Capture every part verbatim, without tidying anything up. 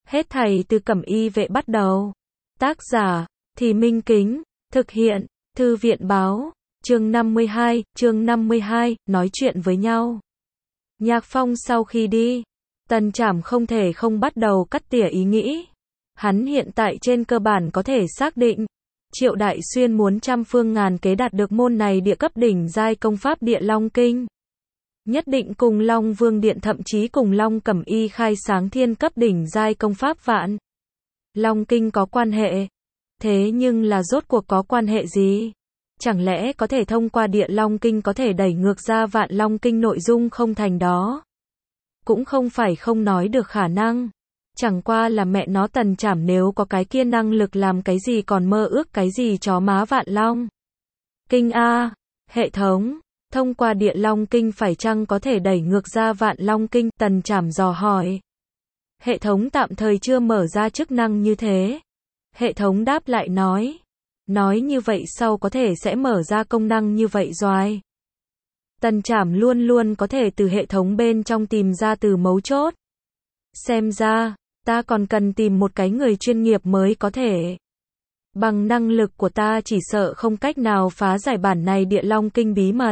Hết thảy từ Cẩm Y vệ bắt đầu. Tác giả, Thì Minh Kính, thực hiện, Thư viện báo, chương năm mươi hai, chương năm mươi hai, nói chuyện với nhau. Nhạc Phong sau khi đi, Tần Trảm không thể không bắt đầu cắt tỉa ý nghĩ. Hắn hiện tại trên cơ bản có thể xác định, Triệu Đại Xuyên muốn trăm phương ngàn kế đạt được môn này địa cấp đỉnh giai công pháp Địa Long Kinh. Nhất định cùng Long Vương Điện thậm chí cùng Long Cẩm Y khai sáng thiên cấp đỉnh giai công pháp Vạn Long Kinh có quan hệ. Thế nhưng là rốt cuộc có quan hệ gì? Chẳng lẽ có thể thông qua Địa Long Kinh có thể đẩy ngược ra Vạn Long Kinh nội dung không thành đó? Cũng không phải không nói được khả năng. Chẳng qua là mẹ nó Tần Trảm nếu có cái kia năng lực làm cái gì còn mơ ước cái gì chó má Vạn Long Kinh a. Hệ thống, thông qua Địa Long Kinh phải chăng có thể đẩy ngược ra Vạn Long Kinh? Tần Trảm dò hỏi. Hệ thống tạm thời chưa mở ra chức năng như thế. Hệ thống đáp lại nói. Nói như vậy sau có thể sẽ mở ra công năng như vậy rồi. Tần Trảm luôn luôn có thể từ hệ thống bên trong tìm ra từ mấu chốt. Xem ra, ta còn cần tìm một cái người chuyên nghiệp mới có thể. Bằng năng lực của ta chỉ sợ không cách nào phá giải bản này Địa Long Kinh bí mật.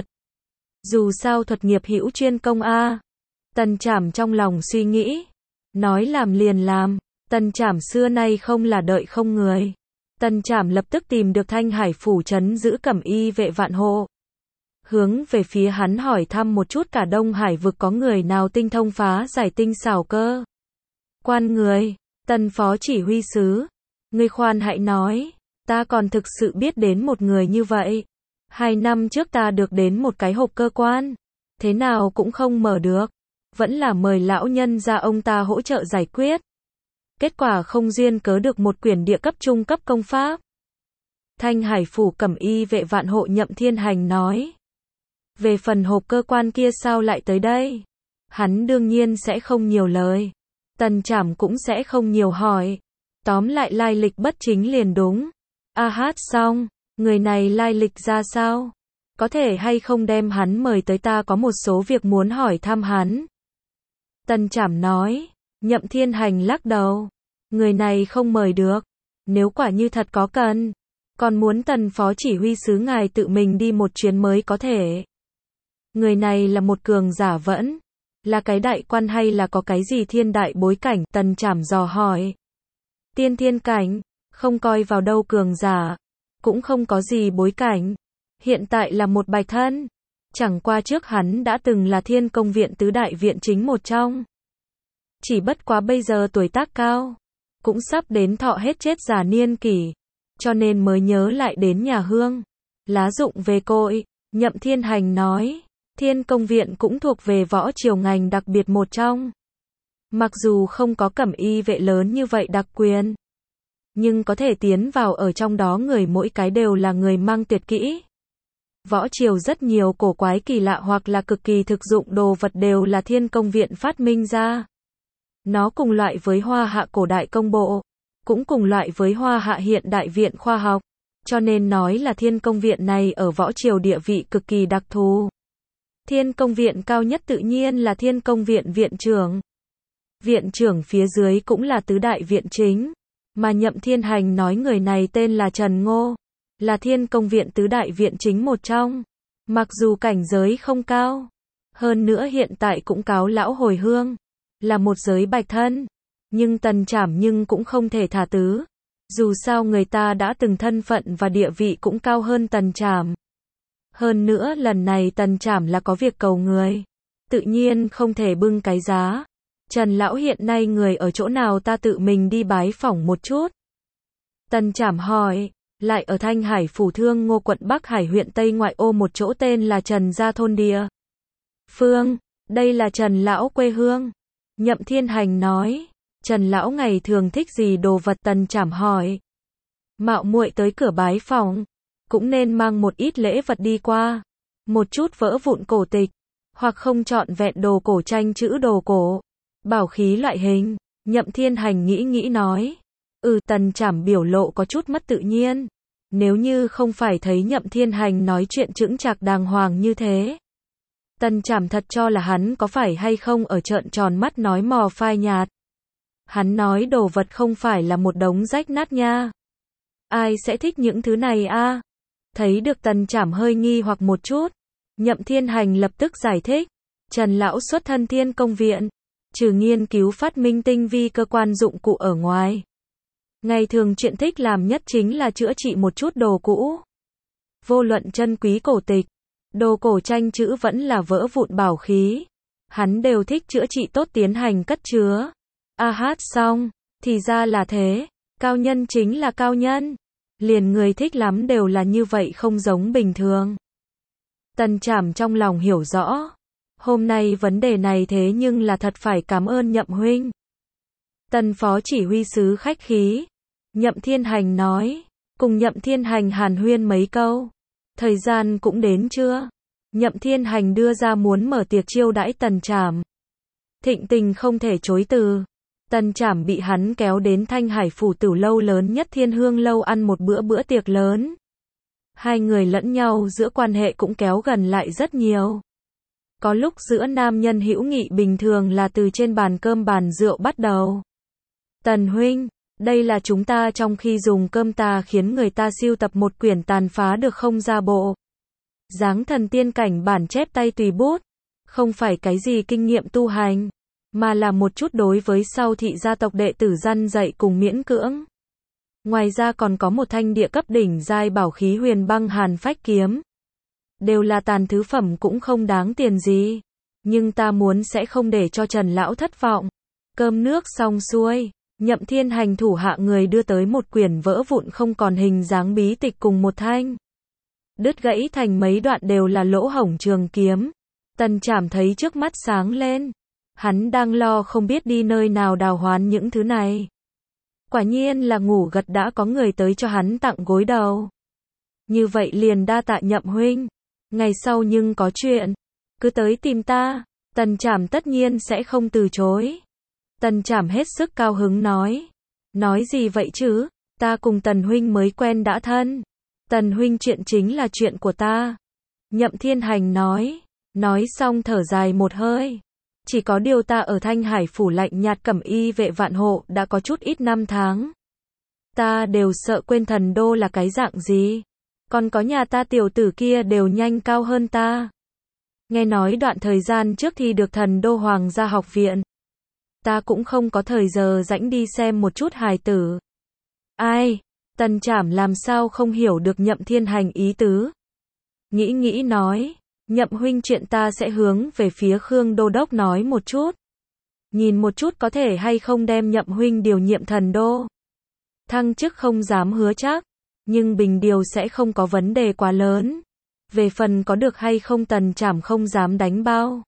Dù sao thuật nghiệp hữu chuyên công a. Tần Trảm trong lòng suy nghĩ. Nói làm liền làm. Tần Trảm xưa nay không là đợi không người. Tần Trảm lập tức tìm được Thanh Hải phủ trấn giữ Cẩm Y vệ Vạn Hộ. Hướng về phía hắn hỏi thăm một chút cả Đông Hải vực có người nào tinh thông phá giải tinh xảo cơ quan người. Tần phó chỉ huy sứ, ngươi khoan hãy nói, ta còn thực sự biết đến một người như vậy. Hai năm trước ta được đến một cái hộp cơ quan, thế nào cũng không mở được, vẫn là mời lão nhân ra ông ta hỗ trợ giải quyết. Kết quả không duyên cớ được một quyển địa cấp trung cấp công pháp. Thanh Hải phủ Cẩm Y vệ Vạn Hộ Nhậm Thiên Hành nói. Về phần hộp cơ quan kia sao lại tới đây? Hắn đương nhiên sẽ không nhiều lời. Tần Trảm cũng sẽ không nhiều hỏi. Tóm lại lai lịch bất chính liền đúng. A hát xong, người này lai lịch ra sao? Có thể hay không đem hắn mời tới, ta có một số việc muốn hỏi thăm hắn. Tần Trảm nói. Nhậm Thiên Hành lắc đầu. Người này không mời được. Nếu quả như thật có cần, còn muốn Tần phó chỉ huy sứ ngài tự mình đi một chuyến mới có thể. Người này là một cường giả vẫn là cái đại quan hay là có cái gì thiên đại bối cảnh? Tần Trảm dò hỏi. Tiên thiên cảnh, không coi vào đâu cường giả, cũng không có gì bối cảnh. Hiện tại là một bạch thân. Chẳng qua trước hắn đã từng là Thiên Công viện tứ đại viện chính một trong. Chỉ bất quá bây giờ tuổi tác cao, cũng sắp đến thọ hết chết già niên kỷ, cho nên mới nhớ lại đến nhà hương. Lá dụng về cội, Nhậm Thiên Hành nói. Thiên Công viện cũng thuộc về võ triều ngành đặc biệt một trong. Mặc dù không có Cẩm Y vệ lớn như vậy đặc quyền, nhưng có thể tiến vào ở trong đó người mỗi cái đều là người mang tuyệt kỹ. Võ triều rất nhiều cổ quái kỳ lạ hoặc là cực kỳ thực dụng đồ vật đều là Thiên Công viện phát minh ra. Nó cùng loại với Hoa Hạ cổ đại công bộ, cũng cùng loại với Hoa Hạ hiện đại viện khoa học, cho nên nói là Thiên Công viện này ở võ triều địa vị cực kỳ đặc thù. Thiên Công viện cao nhất tự nhiên là Thiên Công viện viện trưởng. Viện trưởng phía dưới cũng là tứ đại viện chính, mà Nhậm Thiên Hành nói người này tên là Trần Ngô, là Thiên Công viện tứ đại viện chính một trong. Mặc dù cảnh giới không cao, hơn nữa hiện tại cũng cáo lão hồi hương, là một giới bạch thân, nhưng Tần Trảm nhưng cũng không thể thả tứ. Dù sao người ta đã từng thân phận và địa vị cũng cao hơn Tần Trảm. Hơn nữa lần này Tần Trảm là có việc cầu người, tự nhiên không thể bưng cái giá. Trần lão hiện nay người ở chỗ nào ta tự mình đi bái phỏng một chút. Tần Trảm hỏi. Lại ở Thanh Hải phủ Thương Ngô quận Bắc Hải huyện Tây ngoại ô một chỗ tên là Trần Gia thôn địa phương. Đây là Trần lão quê hương. Nhậm Thiên Hành nói. Trần lão ngày thường thích gì đồ vật? Tần Trảm hỏi. Mạo muội tới cửa bái phỏng, cũng nên mang một ít lễ vật đi qua. Một chút vỡ vụn cổ tịch, hoặc không trọn vẹn đồ cổ tranh chữ đồ cổ, bảo khí loại hình. Nhậm Thiên Hành nghĩ nghĩ nói. Ừ. Tần Trảm biểu lộ có chút mất tự nhiên. Nếu như không phải thấy Nhậm Thiên Hành nói chuyện chững chạc đàng hoàng như thế, Tần Trảm thật cho là hắn có phải hay không ở trợn tròn mắt nói mò phai nhạt. Hắn nói đồ vật không phải là một đống rách nát nha. Ai sẽ thích những thứ này a? Thấy được Tần Trảm hơi nghi hoặc một chút, Nhậm Thiên Hành lập tức giải thích. Trần lão xuất thân Thiên Công viện, trừ nghiên cứu phát minh tinh vi cơ quan dụng cụ ở ngoài, ngày thường chuyện thích làm nhất chính là chữa trị một chút đồ cũ. Vô luận chân quý cổ tịch, đồ cổ tranh chữ vẫn là vỡ vụn bảo khí, hắn đều thích chữa trị tốt tiến hành cất chứa. A hát xong, thì ra là thế, cao nhân chính là cao nhân. Liền người thích lắm đều là như vậy không giống bình thường. Tần Trảm trong lòng hiểu rõ. Hôm nay vấn đề này thế nhưng là thật phải cảm ơn Nhậm huynh. Tần phó chỉ huy sứ khách khí. Nhậm Thiên Hành nói. Cùng Nhậm Thiên Hành hàn huyên mấy câu. Thời gian cũng đến chưa? Nhậm Thiên Hành đưa ra muốn mở tiệc chiêu đãi Tần Trảm. Thịnh tình không thể chối từ. Tần Trảm bị hắn kéo đến Thanh Hải phủ tử lâu lớn nhất Thiên Hương lâu ăn một bữa bữa tiệc lớn. Hai người lẫn nhau giữa quan hệ cũng kéo gần lại rất nhiều. Có lúc giữa nam nhân hữu nghị bình thường là từ trên bàn cơm bàn rượu bắt đầu. Tần huynh, đây là chúng ta trong khi dùng cơm ta khiến người ta sưu tập một quyển tàn phá được không ra bộ. Dáng thần tiên cảnh bản chép tay tùy bút. Không phải cái gì kinh nghiệm tu hành, mà là một chút đối với sau thị gia tộc đệ tử răn dạy cùng miễn cưỡng. Ngoài ra còn có một thanh địa cấp đỉnh giai bảo khí huyền băng hàn phách kiếm. Đều là tàn thứ phẩm cũng không đáng tiền gì. Nhưng ta muốn sẽ không để cho Trần lão thất vọng. Cơm nước xong xuôi, Nhậm Thiên Hành thủ hạ người đưa tới một quyển vỡ vụn không còn hình dáng bí tịch cùng một thanh. Đứt gãy thành mấy đoạn đều là lỗ hổng trường kiếm. Tần Trảm thấy trước mắt sáng lên. Hắn đang lo không biết đi nơi nào đào hoán những thứ này. Quả nhiên là ngủ gật đã có người tới cho hắn tặng gối đầu. Như vậy liền đa tạ Nhậm huynh. Ngày sau nhưng có chuyện, cứ tới tìm ta. Tần Trảm tất nhiên sẽ không từ chối. Tần Trảm hết sức cao hứng nói. Nói gì vậy chứ, ta cùng Tần huynh mới quen đã thân. Tần huynh chuyện chính là chuyện của ta. Nhậm Thiên Hành nói. Nói xong thở dài một hơi. Chỉ có điều ta ở Thanh Hải phủ lạnh nhạt cẩm y vệ vạn hộ đã có chút ít năm tháng. Ta đều sợ quên thần đô là cái dạng gì. Còn có nhà ta tiểu tử kia đều nhanh cao hơn ta. Nghe nói đoạn thời gian trước thì được thần đô hoàng gia học viện. Ta cũng không có thời giờ rảnh đi xem một chút hài tử. Ai? Tần Trảm làm sao không hiểu được Nhậm Thiên Hành ý tứ. Nghĩ nghĩ nói. Nhậm huynh chuyện ta sẽ hướng về phía Khương Đô Đốc nói một chút. Nhìn một chút có thể hay không đem Nhậm huynh điều nhiệm thần đô. Thăng chức không dám hứa chắc, nhưng bình điều sẽ không có vấn đề quá lớn. Về phần có được hay không Tần Trảm không dám đánh bao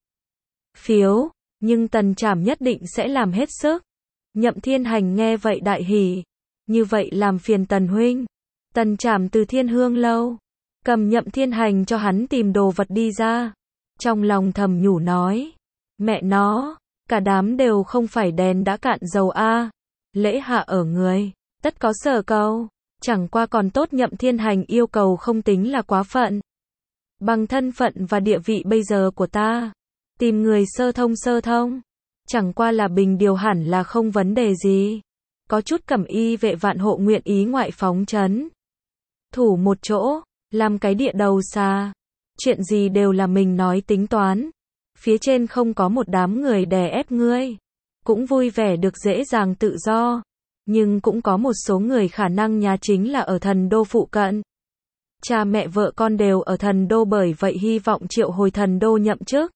phiếu, nhưng Tần Trảm nhất định sẽ làm hết sức. Nhậm Thiên Hành nghe vậy đại hỉ. Như vậy làm phiền Tần huynh. Tần Trảm từ Thiên Hương lâu cầm Nhậm Thiên Hành cho hắn tìm đồ vật đi ra. Trong lòng thầm nhủ nói. Mẹ nó, cả đám đều không phải đèn đã cạn dầu a. Lễ hạ ở người, tất có sở cầu. Chẳng qua còn tốt Nhậm Thiên Hành yêu cầu không tính là quá phận. Bằng thân phận và địa vị bây giờ của ta, tìm người sơ thông sơ thông. Chẳng qua là bình điều hẳn là không vấn đề gì. Có chút cẩm y vệ vạn hộ nguyện ý ngoại phóng trấn thủ một chỗ. Làm cái địa đầu xa. Chuyện gì đều là mình nói tính toán. Phía trên không có một đám người đè ép ngươi. Cũng vui vẻ được dễ dàng tự do. Nhưng cũng có một số người khả năng nhà chính là ở thần đô phụ cận. Cha mẹ vợ con đều ở thần đô bởi vậy hy vọng triệu hồi thần đô nhậm chức.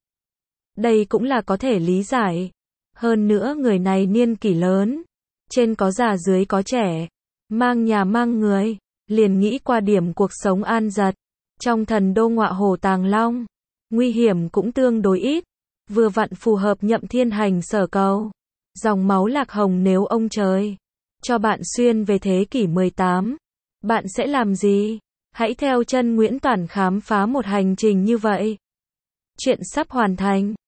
Đây cũng là có thể lý giải. Hơn nữa người này niên kỷ lớn. Trên có già dưới có trẻ. Mang nhà mang người. Liền nghĩ qua điểm cuộc sống an giật. Trong thần đô ngọa hồ Tàng Long, nguy hiểm cũng tương đối ít. Vừa vặn phù hợp Nhậm Thiên Hành sở cầu. Dòng máu lạc hồng nếu ông trời cho bạn xuyên về thế kỷ mười tám, bạn sẽ làm gì? Hãy theo chân Nguyễn Toản khám phá một hành trình như vậy. Chuyện sắp hoàn thành.